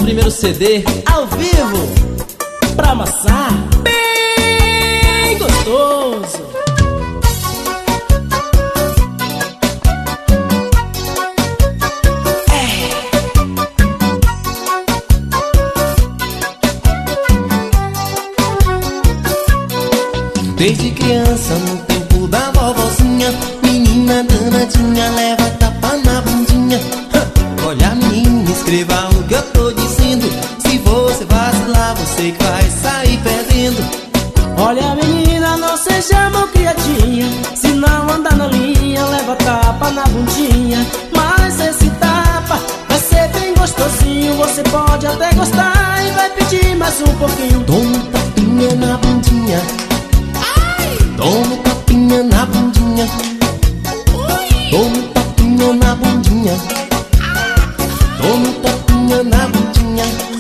primeiro CD ao vivo pra amassar bem gostoso. Desde criança, no tempo da vovozinha, menina danadinha, leva tapa na bundinha. Olha menina, escreva o que eu tô dizendo. Se você vacilar, você que vai sair perdendo. Olha menina, não seja malcriadinha. Se não andar na linha, leva tapa na bundinha. Mas esse tapa vai ser bem gostosinho. Você pode até gostar e vai pedir mais um pouquinho. Toma um tapinha na bundinha. Toma um tapinha na bundinha. Toma um tapinha na bundinha. Toma um tapinha na bundinha.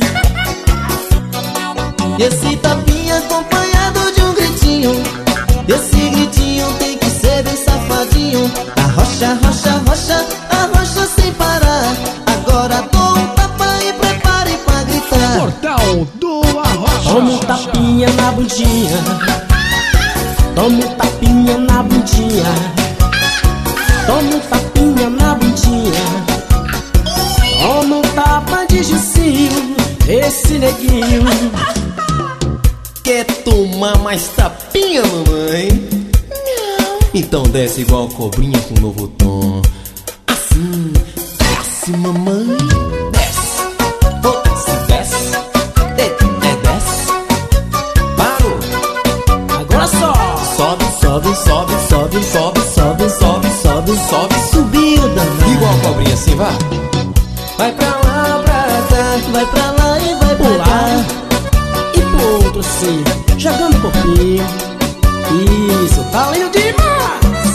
Esse tapinha acompanhado de um gritinho. Esse gritinho tem que ser bem safadinho. Arrocha, rocha, rocha, arrocha sem parar. Agora dou um tapa e prepare pra gritar. Portal do Arrocha. Toma um tapinha na bundinha. Toma um tapinha na bundinha. Toma um tapinha na bundinha. Toma um tapa de Jucinho, esse neguinho. Quer tomar mais tapinha, mamãe? Então desce igual cobrinha com novo tom. Assim, desce, mamãe. Desce, desce, desce, desce. Parou. Agora só. Sobe, sobe, sobe, sobe, sobe, sobe, sobe, sobe, sobe, subida. Igual cobrinha assim, vá. Vai pra lá, pra cá, vai pra lá e vai pra lá. E pro outro assim, jogando corpinho. Isso, tá lindo demais.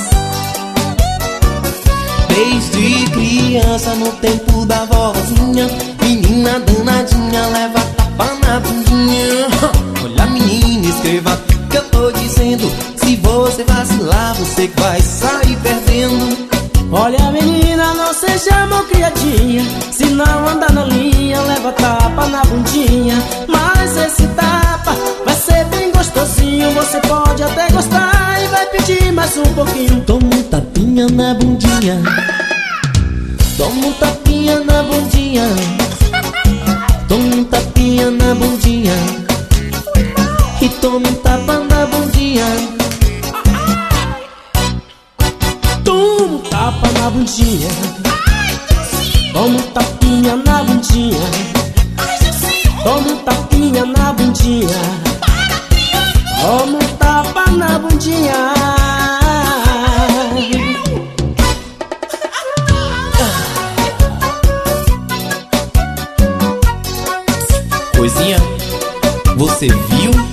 Desde criança, no tempo da vozinha, menina danadinha, leva tapa na bundinha. Olha menina, escreva o que eu tô dizendo. Se você vacilar, você que vai sair perdendo. Olha menina, não seja malcriadinha. Se não andar na linha, leva tapa na bundinha. Mas esse tapa vai ser bem gostosinho. Você pode até gostar e vai pedir mais um pouquinho. Toma um tapinha na bundinha. Toma um tapinha na bundinha. Toma um tapinha na bundinha. E toma um tapa na bundinha. Toma um tapa na bundinha. Toma um tapinha na bundinha. Toma um tapinha na bundinha. Toma um tapa na bundinha. Coisinha, você viu?